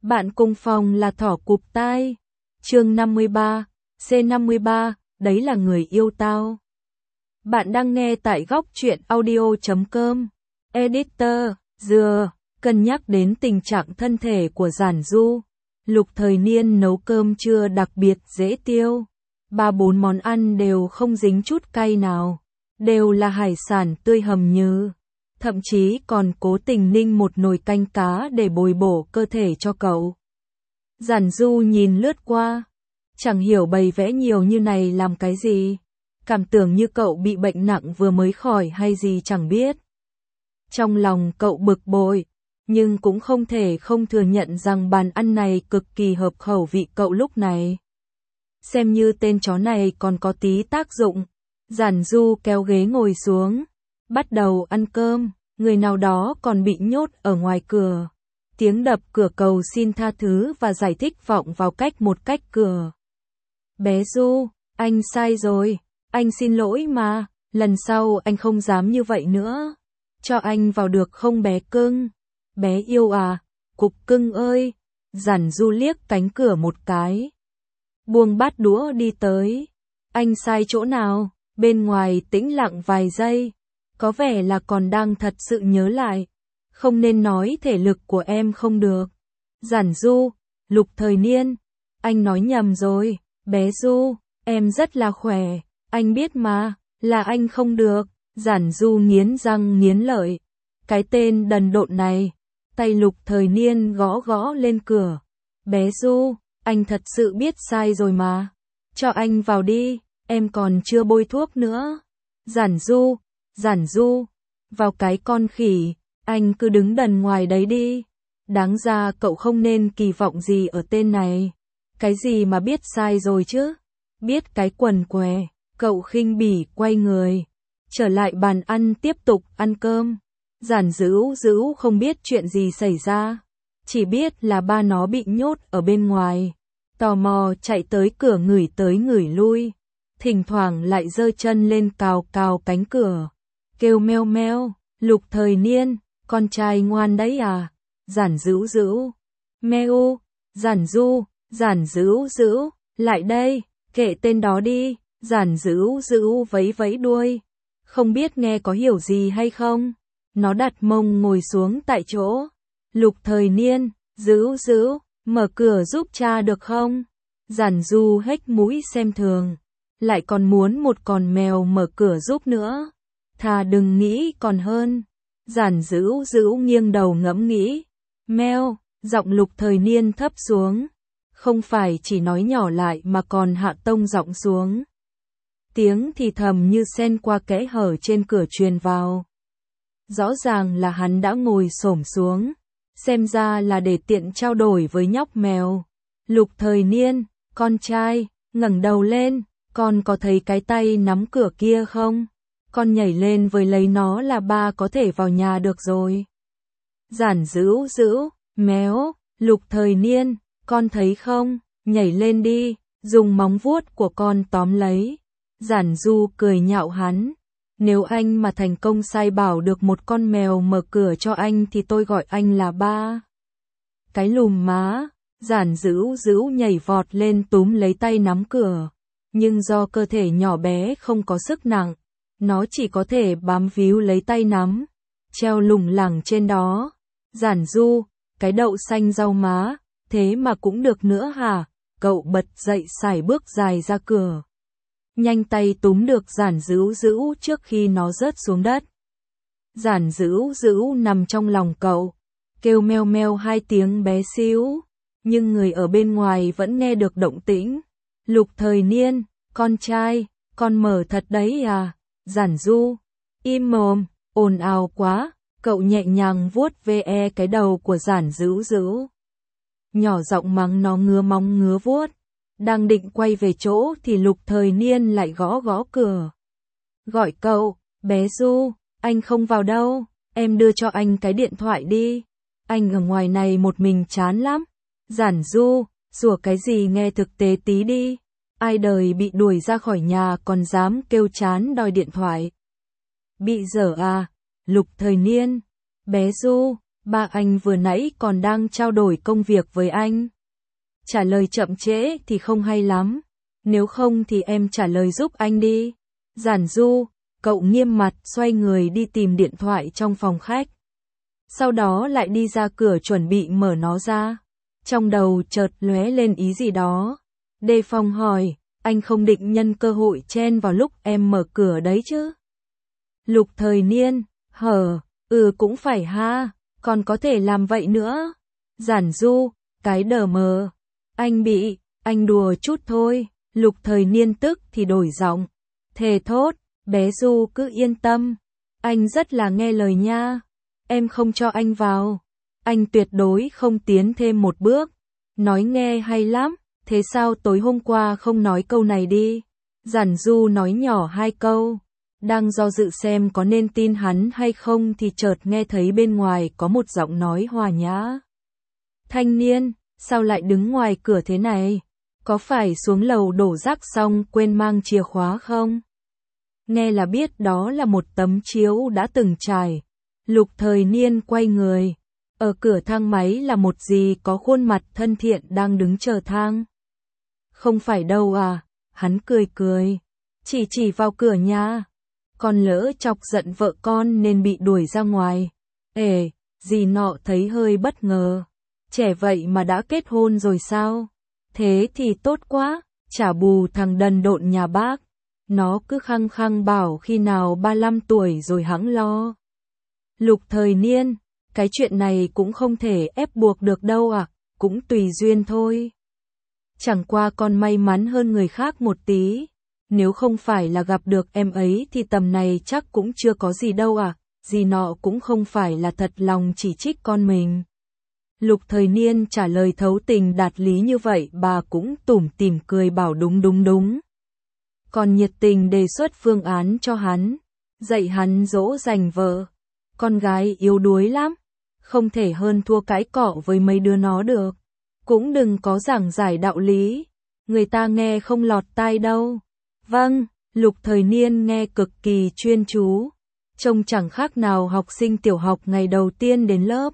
Bạn cùng phòng là thỏ cụp tai. Chương 53, C53, đấy là người yêu tao. Bạn đang nghe tại góc truyện audio.com. Editor, dừa, cân nhắc đến tình trạng thân thể của Giản Du. Lục Thời Niên nấu cơm trưa đặc biệt dễ tiêu. 3-4 món ăn đều không dính chút cay nào. Đều là hải sản tươi hầm nhừ. Thậm chí còn cố tình ninh một nồi canh cá để bồi bổ cơ thể cho cậu. Giản Du nhìn lướt qua. Chẳng hiểu bày vẽ nhiều như này làm cái gì. Cảm tưởng như cậu bị bệnh nặng vừa mới khỏi hay gì chẳng biết. Trong lòng cậu bực bội, nhưng cũng không thể không thừa nhận rằng bàn ăn này cực kỳ hợp khẩu vị cậu lúc này. Xem như tên chó này còn có tí tác dụng. Giản Du kéo ghế ngồi xuống, bắt đầu ăn cơm. Người nào đó còn bị nhốt ở ngoài cửa. Tiếng đập cửa cầu xin tha thứ và giải thích vọng vào một cách cửa. Bé Du, anh sai rồi, anh xin lỗi mà, lần sau anh không dám như vậy nữa. Cho anh vào được không bé cưng? Bé yêu à, cục cưng ơi. Giản Du liếc cánh cửa một cái. Buông bát đũa đi tới. Anh sai chỗ nào? Bên ngoài tĩnh lặng vài giây. Có vẻ là còn đang thật sự nhớ lại. Không nên nói thể lực của em không được. Giản Du, Lục Thời Niên. Anh nói nhầm rồi, bé Du, em rất là khỏe. Anh biết mà, là anh không được. Giản Du nghiến răng nghiến lợi. Cái tên đần độn này. Tay Lục Thời Niên gõ gõ lên cửa. Bé Du, anh thật sự biết sai rồi mà. Cho anh vào đi, em còn chưa bôi thuốc nữa. Giản Du, vào cái con khỉ, anh cứ đứng đần ngoài đấy đi. Đáng ra cậu không nên kỳ vọng gì ở tên này. Cái gì mà biết sai rồi chứ? Biết cái quần què, cậu khinh bỉ quay người. Trở lại bàn ăn tiếp tục ăn cơm. Giản Dữ không biết chuyện gì xảy ra. Chỉ biết là ba nó bị nhốt ở bên ngoài. Tò mò chạy tới cửa ngửi tới ngửi lui. Thỉnh thoảng lại giơ chân lên cào cào cánh cửa. Kêu meo meo, Lục Thời Niên, con trai ngoan đấy à? Giản Dữ, meo, Giản Dữ, lại đây, kệ tên đó đi. Giản Dữ vẫy vẫy đuôi. Không biết nghe có hiểu gì hay không? Nó đặt mông ngồi xuống tại chỗ. Lục Thời Niên, Dữ, mở cửa giúp cha được không? Giản Du hếch mũi xem thường. Lại còn muốn một con mèo mở cửa giúp nữa. Thà đừng nghĩ còn hơn. Giản Dữ nghiêng đầu ngẫm nghĩ. Meo, giọng Lục Thời Niên thấp xuống. Không phải chỉ nói nhỏ lại mà còn hạ tông giọng xuống. Tiếng thì thầm như xen qua kẽ hở trên cửa truyền vào. Rõ ràng là hắn đã ngồi xổm xuống. Xem ra là để tiện trao đổi với nhóc mèo. Lục Thời Niên, con trai, ngẩng đầu lên. Con có thấy cái tay nắm cửa kia không? Con nhảy lên với lấy nó là ba có thể vào nhà được rồi. Giản Dữ, méo, Lục Thời Niên, con thấy không? Nhảy lên đi, dùng móng vuốt của con tóm lấy. Giản Du cười nhạo hắn. Nếu anh mà thành công sai bảo được một con mèo mở cửa cho anh thì tôi gọi anh là ba. Cái lùm má. Giản Dữ nhảy vọt lên túm lấy tay nắm cửa. Nhưng do cơ thể nhỏ bé không có sức nặng, nó chỉ có thể bám víu lấy tay nắm, treo lủng lẳng trên đó. Giản Du, cái đậu xanh rau má, thế mà cũng được nữa hả? Cậu bật dậy sải bước dài ra cửa. Nhanh tay túm được Giản Dữ trước khi nó rớt xuống đất. Giản Dữ nằm trong lòng cậu, kêu meo meo 2 tiếng bé xíu, nhưng người ở bên ngoài vẫn nghe được động tĩnh. Lục Thời Niên, con trai, con mở thật đấy à? Giản Du, im mồm, ồn ào quá. Cậu nhẹ nhàng vuốt ve cái đầu của Giản Dữ. Nhỏ giọng mắng nó ngứa móng ngứa vuốt. Đang định quay về chỗ thì Lục Thời Niên lại gõ cửa. Gọi cậu, bé Du, anh không vào đâu, em đưa cho anh cái điện thoại đi. Anh ở ngoài này một mình chán lắm. Giản Du, sủa cái gì nghe thực tế tí đi. Ai đời bị đuổi ra khỏi nhà còn dám kêu chán đòi điện thoại. Bị dở à? Lục Thời Niên, bé Du, Ba anh vừa nãy còn đang trao đổi công việc với anh. Trả lời chậm trễ thì không hay lắm. Nếu không thì em trả lời giúp anh đi. Giản Du, cậu nghiêm mặt xoay người đi tìm điện thoại trong phòng khách. Sau đó lại đi ra cửa chuẩn bị mở nó ra. Trong đầu chợt lóe lên ý gì đó. Đề phòng hỏi, anh không định nhân cơ hội chen vào lúc em mở cửa đấy chứ? Lục Thời Niên, cũng phải ha, còn có thể làm vậy nữa. Giản Du, cái đờ mờ. Anh đùa chút thôi. Lục Thời Niên tức thì đổi giọng. Thề thốt, bé Du cứ yên tâm. Anh rất là nghe lời nha. Em không cho anh vào. Anh tuyệt đối không tiến thêm một bước. Nói nghe hay lắm, thế sao tối hôm qua không nói câu này đi? Giản Du nói nhỏ 2 câu. Đang do dự xem có nên tin hắn hay không thì chợt nghe thấy bên ngoài có một giọng nói hòa nhã. Thanh niên, sao lại đứng ngoài cửa thế này? Có phải xuống lầu đổ rác xong quên mang chìa khóa không? Nghe là biết đó là một tấm chiếu đã từng trải. Lục Thời Niên quay người. Ở cửa thang máy là một dì có khuôn mặt thân thiện đang đứng chờ thang. Không phải đâu à, hắn cười. Chỉ vào cửa nhà. Con lỡ chọc giận vợ con nên bị đuổi ra ngoài. Dì nọ thấy hơi bất ngờ. Trẻ vậy mà đã kết hôn rồi sao? Thế thì tốt quá, trả bù thằng đần độn nhà bác. Nó cứ khăng khăng bảo khi nào 35 tuổi rồi hẵng lo. Lục Thời Niên, cái chuyện này cũng không thể ép buộc được đâu à, cũng tùy duyên thôi. Chẳng qua con may mắn hơn người khác một tí. Nếu không phải là gặp được em ấy thì tầm này chắc cũng chưa có gì đâu à, dì nọ cũng không phải là thật lòng chỉ trích con mình. Lục Thời Niên trả lời thấu tình đạt lý như vậy bà cũng tủm tỉm cười bảo đúng. Còn nhiệt tình đề xuất phương án cho hắn, dạy hắn dỗ dành vợ. Con gái yếu đuối lắm, không thể hơn thua cãi cọ với mấy đứa nó được. Cũng đừng có giảng giải đạo lý, người ta nghe không lọt tai đâu. Vâng, Lục Thời Niên nghe cực kỳ chuyên chú, trông chẳng khác nào học sinh tiểu học ngày đầu tiên đến lớp.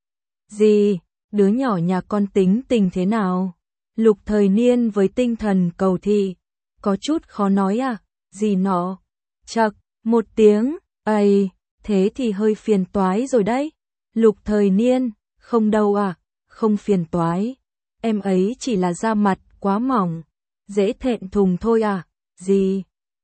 Dì, đứa nhỏ nhà con tính tình thế nào? Lục Thời Niên với tinh thần cầu thị, có chút khó nói à, dì nọ. Chậc, một tiếng, thế thì hơi phiền toái rồi đấy. Lục Thời Niên, không đâu à, không phiền toái. Em ấy chỉ là da mặt quá mỏng, dễ thẹn thùng thôi à, dì.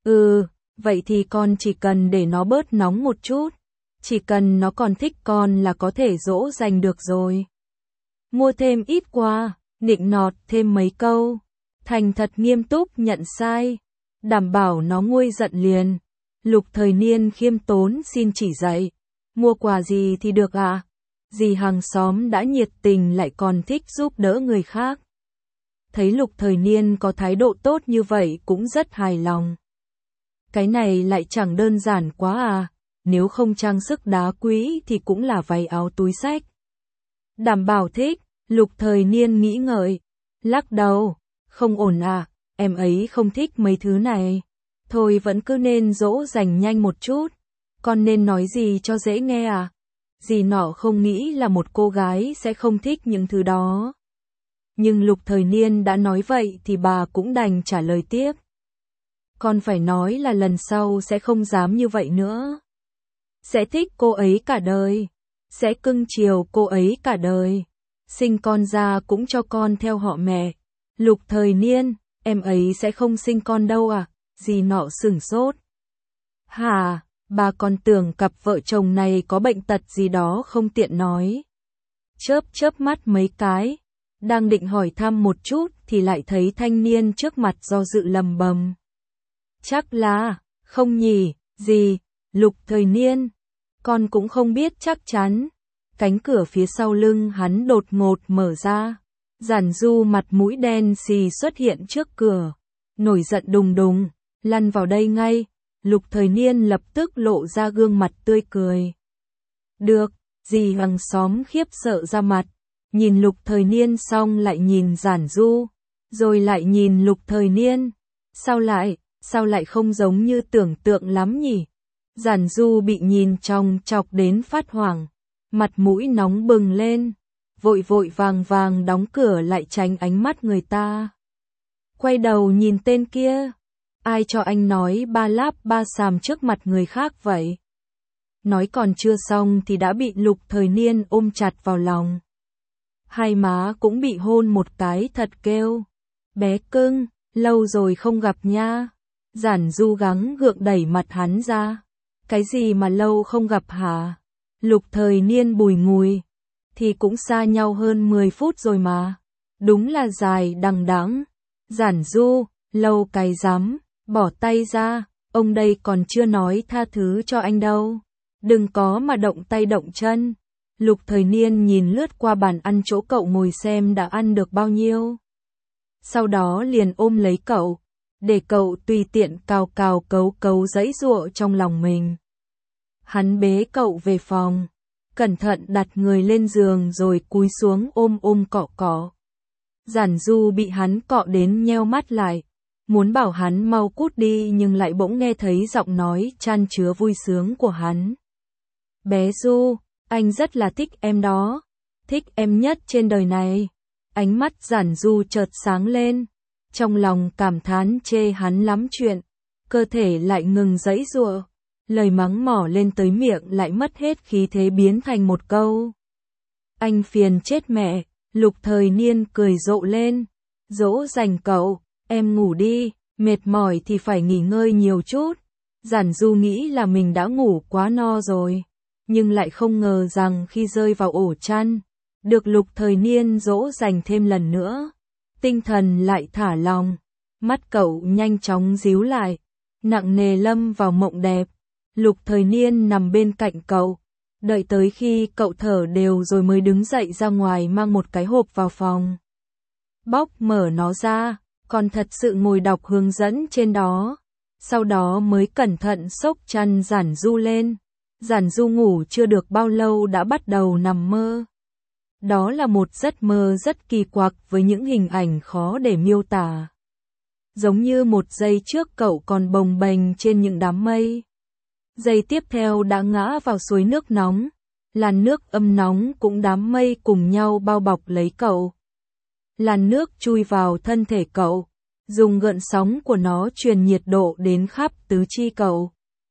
Vậy thì con chỉ cần để nó bớt nóng một chút. Chỉ cần nó còn thích con là có thể dỗ dành được rồi. Mua thêm ít quà, nịnh nọt thêm mấy câu. Thành thật nghiêm túc nhận sai. Đảm bảo nó nguôi giận liền. Lục Thời Niên khiêm tốn xin chỉ dạy. Mua quà gì thì được ạ? Dì hàng xóm đã nhiệt tình lại còn thích giúp đỡ người khác. Thấy Lục Thời Niên có thái độ tốt như vậy cũng rất hài lòng. Cái này lại chẳng đơn giản quá à, nếu không trang sức đá quý thì cũng là váy áo túi xách. Đảm bảo thích, Lục Thời Niên nghĩ ngợi, lắc đầu, không ổn à, em ấy không thích mấy thứ này. Thôi vẫn cứ nên dỗ dành nhanh một chút, con nên nói gì cho dễ nghe à? Dì nọ không nghĩ là một cô gái sẽ không thích những thứ đó. Nhưng Lục Thời Niên đã nói vậy thì bà cũng đành trả lời tiếp. Con phải nói là lần sau sẽ không dám như vậy nữa. Sẽ thích cô ấy cả đời. Sẽ cưng chiều cô ấy cả đời. Sinh con ra cũng cho con theo họ mẹ. Lục Thời Niên, em ấy sẽ không sinh con đâu à? Dì nọ sửng sốt. Hả, bà còn tưởng cặp vợ chồng này có bệnh tật gì đó không tiện nói. Chớp mắt mấy cái. Đang định hỏi thăm một chút thì lại thấy thanh niên trước mặt do dự lầm bầm. Chắc là, không nhỉ, gì, Lục Thời Niên. Con cũng không biết chắc chắn. Cánh cửa phía sau lưng hắn đột ngột mở ra. Giản Du mặt mũi đen xì xuất hiện trước cửa. Nổi giận đùng, lăn vào đây ngay. Lục Thời Niên lập tức lộ ra gương mặt tươi cười. Được, dì hàng xóm khiếp sợ ra mặt. Nhìn Lục Thời Niên xong lại nhìn Giản Du. Rồi lại nhìn Lục Thời Niên. Sao lại không giống như tưởng tượng lắm nhỉ? Giản Du bị nhìn chòng chọc đến phát hoảng. mặt mũi nóng bừng lên, vội vội vàng vàng đóng cửa lại tránh ánh mắt người ta. Quay đầu nhìn tên kia, ai cho anh nói ba láp ba xàm trước mặt người khác vậy? Nói còn chưa xong thì đã bị Lục Thời Niên ôm chặt vào lòng. Hai má cũng bị hôn một cái thật kêu. Bé cưng, lâu rồi không gặp nha. Giản Du gắng gượng đẩy mặt hắn ra. Cái gì mà lâu không gặp hả? Lục Thời Niên bùi ngùi. Thì cũng xa nhau hơn 10 phút rồi mà. Đúng là dài đằng đẵng. Giản Du, lâu cái rắm, bỏ tay ra, ông đây còn chưa nói tha thứ cho anh đâu. Đừng có mà động tay động chân. Lục Thời Niên nhìn lướt qua bàn ăn chỗ cậu ngồi xem đã ăn được bao nhiêu. Sau đó liền ôm lấy cậu, để cậu tùy tiện cào cào cấu cấu giãy giụa trong lòng mình. Hắn bế cậu về phòng, cẩn thận đặt người lên giường rồi cúi xuống ôm cọ cọ. Giản Du bị hắn cọ đến nheo mắt lại, muốn bảo hắn mau cút đi nhưng lại bỗng nghe thấy giọng nói chan chứa vui sướng của hắn. Bé Du, anh rất là thích em đó, thích em nhất trên đời này. Ánh mắt Giản Du chợt sáng lên, trong lòng cảm thán chê hắn lắm chuyện, cơ thể lại ngừng giãy giụa, lời mắng mỏ lên tới miệng lại mất hết khí thế biến thành một câu. Anh phiền chết mẹ. Lục Thời Niên cười rộ lên, dỗ dành cậu, em ngủ đi, mệt mỏi thì phải nghỉ ngơi nhiều chút. Giản Du nghĩ là mình đã ngủ quá no rồi, nhưng lại không ngờ rằng khi rơi vào ổ chăn, được Lục Thời Niên dỗ dành thêm lần nữa, tinh thần lại thả lỏng, mắt cậu nhanh chóng díu lại, nặng nề lâm vào mộng đẹp. Lục Thời Niên nằm bên cạnh cậu, đợi tới khi cậu thở đều rồi mới đứng dậy ra ngoài mang một cái hộp vào phòng. Bóc mở nó ra, còn thật sự ngồi đọc hướng dẫn trên đó. Sau đó mới cẩn thận xốc chăn Giản Du lên. Giản Du ngủ chưa được bao lâu đã bắt đầu nằm mơ. Đó là một giấc mơ rất kỳ quặc với những hình ảnh khó để miêu tả. Giống như một giây trước cậu còn bồng bềnh trên những đám mây. Giây tiếp theo đã ngã vào suối nước nóng, làn nước âm nóng cũng đám mây cùng nhau bao bọc lấy cậu. Làn nước chui vào thân thể cậu, dùng gợn sóng của nó truyền nhiệt độ đến khắp tứ chi cậu.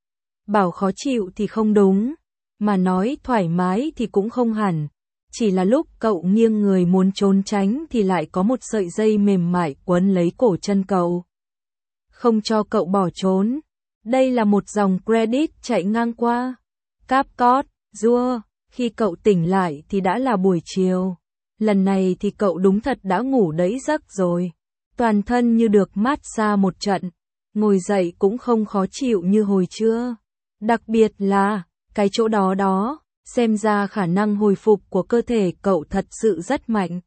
Bảo khó chịu thì không đúng, mà nói thoải mái thì cũng không hẳn, chỉ là lúc cậu nghiêng người muốn trốn tránh thì lại có một sợi dây mềm mại quấn lấy cổ chân cậu, không cho cậu bỏ trốn. Đây là một dòng credit chạy ngang qua. Capcom, Dua, khi cậu tỉnh lại thì đã là buổi chiều. Lần này thì cậu đúng thật đã ngủ đẫy giấc rồi. Toàn thân như được mát xa một trận. Ngồi dậy cũng không khó chịu như hồi trưa. Đặc biệt là, cái chỗ đó, xem ra khả năng hồi phục của cơ thể cậu thật sự rất mạnh.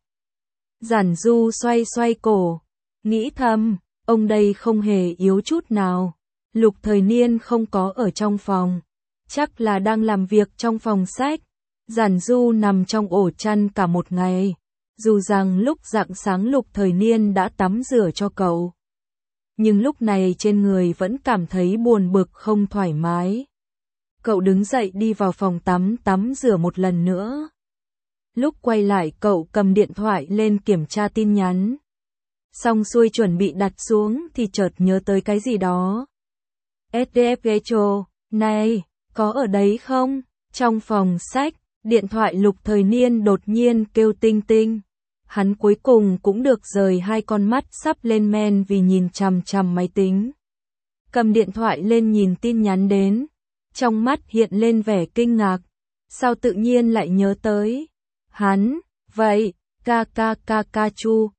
Giản Du xoay xoay cổ, nghĩ thầm, ông đây không hề yếu chút nào. Lục Thời Niên không có ở trong phòng, chắc là đang làm việc trong phòng sách. Giản Du nằm trong ổ chăn cả một ngày, dù rằng lúc rạng sáng Lục Thời Niên đã tắm rửa cho cậu. Nhưng lúc này trên người vẫn cảm thấy buồn bực không thoải mái. Cậu đứng dậy đi vào phòng tắm rửa một lần nữa. Lúc quay lại cậu cầm điện thoại lên kiểm tra tin nhắn. Xong xuôi chuẩn bị đặt xuống thì chợt nhớ tới cái gì đó. SDF Getro, này, có ở đấy không? Trong phòng sách, điện thoại Lục Thời Niên đột nhiên kêu tinh tinh. Hắn cuối cùng cũng được rời hai con mắt sắp lên men vì nhìn chằm chằm máy tính. Cầm điện thoại lên nhìn tin nhắn đến, trong mắt hiện lên vẻ kinh ngạc. Sao tự nhiên lại nhớ tới? Hắn, vậy, ca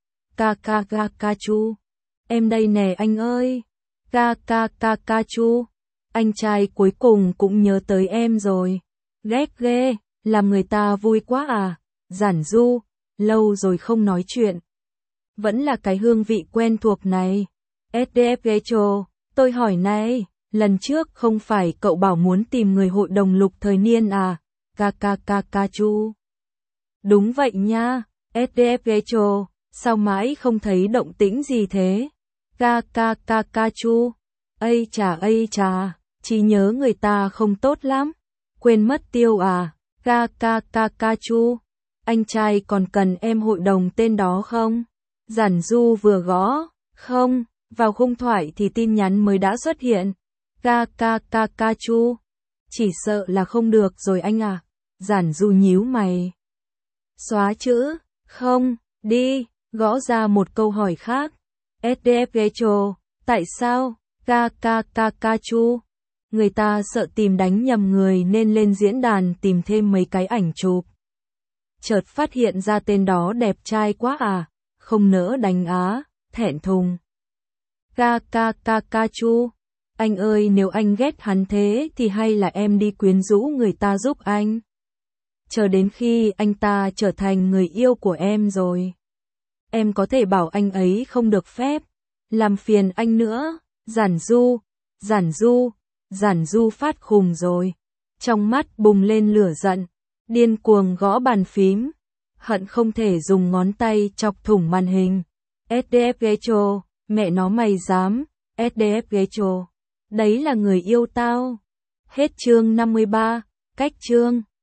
chu, em đây nè anh ơi. Ca chu, anh trai cuối cùng cũng nhớ tới em rồi. Ghét ghê, làm người ta vui quá à. Giản Du, lâu rồi không nói chuyện. Vẫn là cái hương vị quen thuộc này. SDF Getro, tôi hỏi này, lần trước không phải cậu bảo muốn tìm người hội đồng Lục Thời Niên à? Ca chu. Đúng vậy nha, SDF Getro, sao mãi không thấy động tĩnh gì thế? Ca chu. Ây chà, trí nhớ người ta không tốt lắm. Quên mất tiêu à? Ca chu. Anh trai còn cần em hội đồng tên đó không? Giản Du vừa gõ, không, vào khung thoại thì tin nhắn mới đã xuất hiện. Ca chu. Chỉ sợ là không được rồi anh à. Giản Du nhíu mày. Xóa chữ, không, đi, gõ ra một câu hỏi khác. SDF tại sao? Ca chu. Người ta sợ tìm đánh nhầm người nên lên diễn đàn tìm thêm mấy cái ảnh chụp. Chợt phát hiện ra tên đó đẹp trai quá à, không nỡ đánh á, thẹn thùng. Ca chu. Anh ơi, nếu anh ghét hắn thế thì hay là em đi quyến rũ người ta giúp anh. Chờ đến khi anh ta trở thành người yêu của em rồi. Em có thể bảo anh ấy không được phép làm phiền anh nữa. Giản Du phát khùng rồi. Trong mắt bùng lên lửa giận, điên cuồng gõ bàn phím, hận không thể dùng ngón tay chọc thủng màn hình. SDF mẹ nó mày dám, SDF đấy là người yêu tao. Hết chương 53, cách chương.